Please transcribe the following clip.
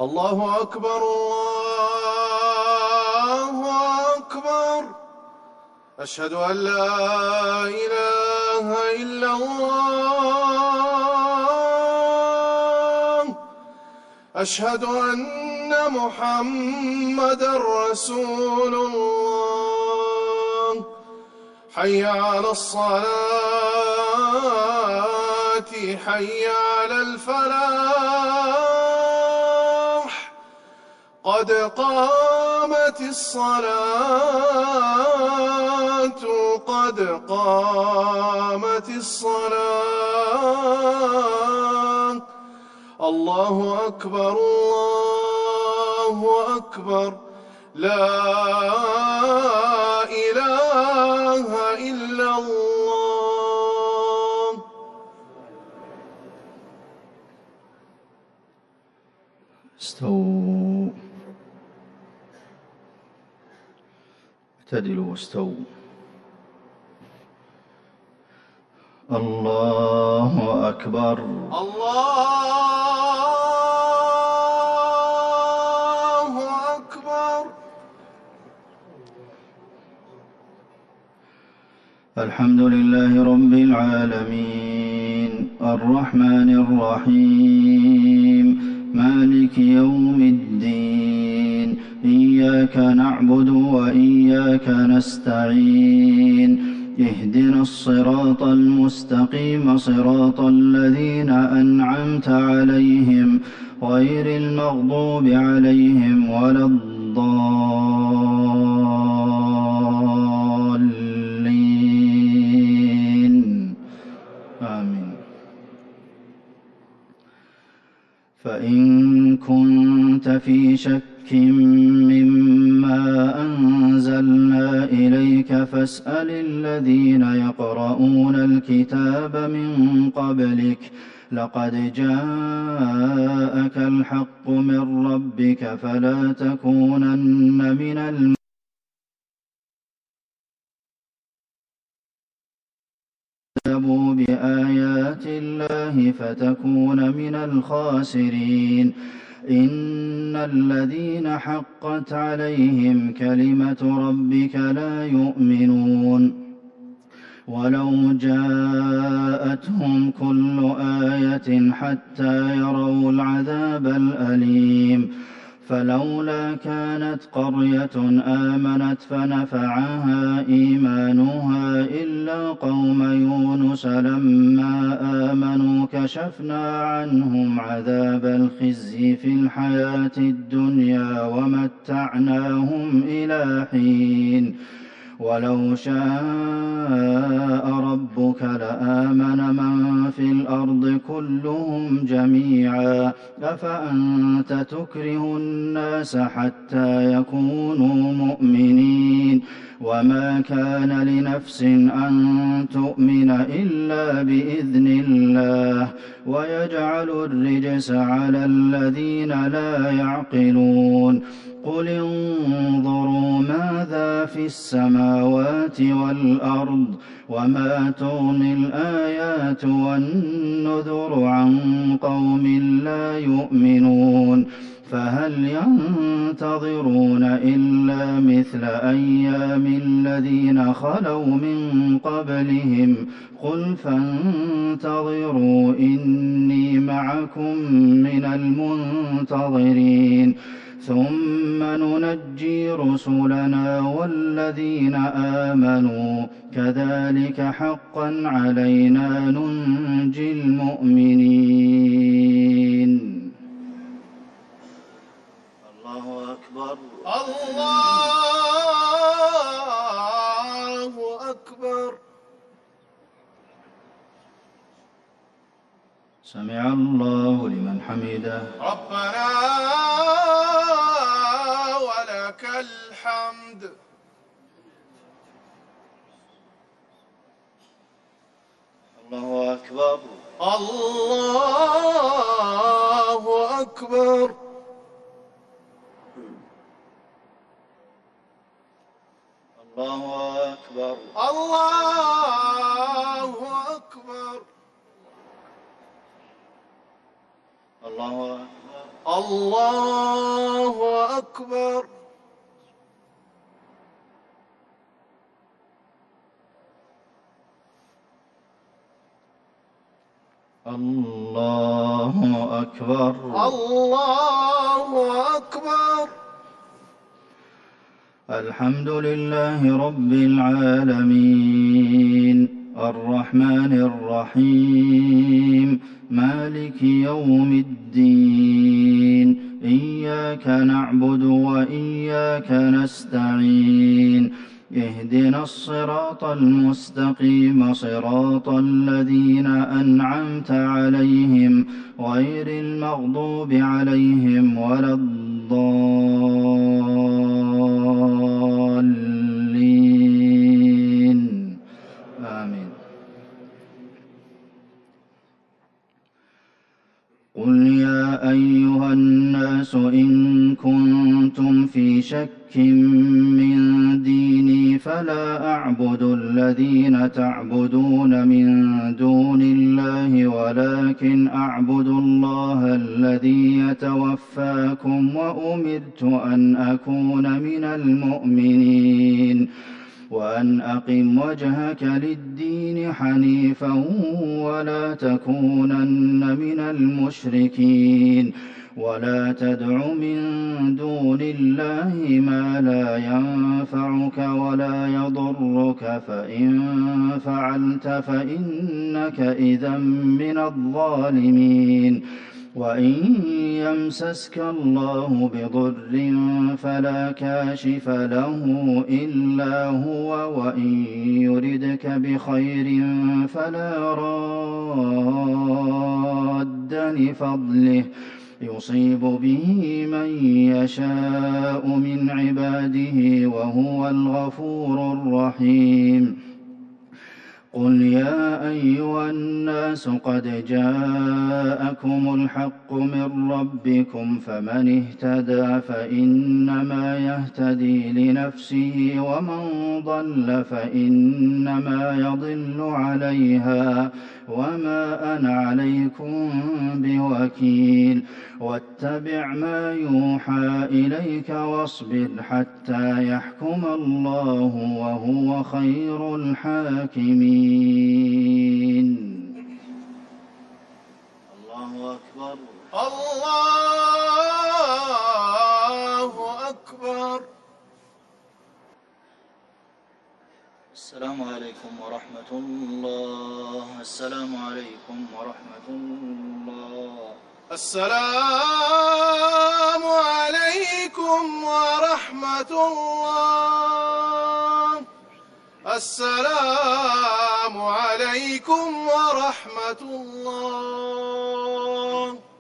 الله أكبر الله أكبر. أشهد أن لا إله إلا الله. أشهد أن محمدًا رسول الله. حي على الصلاة حي على الفلاح. قد قامت الصلاة قد قامت الصلاة. الله أكبر الله أكبر. لا إله إلا الله. استووا اعتدلوا واستووا. الله أكبر الله أكبر. الحمد لله رب العالمين الرحمن الرحيم مالك يوم الدين. إياك نعبد وإياك نستعين. اهدنا الصراط المستقيم صراط الذين أنعمت عليهم غير المغضوب عليهم ولا الضالين. آمين. فإن كنت في شك مما أنزلنا إليك فاسأل الذين يقرؤون الكتاب من قبلك لقد جاءك الحق من ربك فلا تكونن من كذبوا بآيات الله فتكون من الخاسرين. إن الذين حقت عليهم كلمة ربك لا يؤمنون ولو جاءتهم كل آية حتى يروا العذاب الأليم. فلولا كانت قرية آمنت فنفعها إيمانها إلا قوم يونس لما آمنوا كشفنا عنهم عذاب الخزي في الحياة الدنيا ومتعناهم إلى حين. ولو شاء ربك لآمن من في الأرض كلهم جميعا أفأنت تكره الناس حتى يكونوا مؤمنين. وما كان لنفس أن تؤمن إلا بإذن الله ويجعل الرجس على الذين لا يعقلون. قل انظروا ماذا في السماوات والأرض وما تغني الآيات والنذر عن قوم لا يؤمنون. فهل ينتظرون إلا مثل أيام الذين خلوا من قبلهم قل فانتظروا إني معكم من المنتظرين. ثم ننجي رسلنا والذين آمنوا كذلك حقا علينا ننجي المؤمنين. الله أكبر الله أكبر. سمع الله لمن حمده. ربنا ولك الحمد. الله أكبر الله أكبر. الله أكبر الله أكبر. الله أكبر الله أكبر. الله أكبر. الله أكبر. الحمد لله رب العالمين الرحمن الرحيم مالك يوم الدين إياك نعبد وإياك نستعين اهدنا الصراط المستقيم صراط الذين أنعمت عليهم غير المغضوب عليهم ولا الضالين آمين. قل يا أيها الناس إن كنتم في شك من ديني فلا أعبد الذين تعبدون من دون الله ولكن أعبد الله الذي يتوفاكم وأمرت أن أكون من المؤمنين وأن أقم وجهك للدين حنيفا ولا تكونن من المشركين ولا تدع من دون الله ما لا ينفعك ولا يضرك فإن فعلت فإنك إذا من الظالمين وإن يمسسك الله بضر فلا كاشف له إلا هو وإن يردك بخير فلا راد لفضله يصيب به من يشاء من عباده وهو الغفور الرحيم. قل يا أيها الناس قد جاءكم الحق من ربكم فمن اهتدى فإنما يهتدي لنفسه ومن ضل فإنما يضل عليها وما أنا عليكم بوكيل واتبع ما يوحى إليك واصبر حتى يحكم الله وهو خير الحاكمين. الله أكبر. الله أكبر. السلام عليكم ورحمة الله. السلام عليكم ورحمة الله. السلام عليكم ورحمة الله. السلام عليكم ورحمة الله.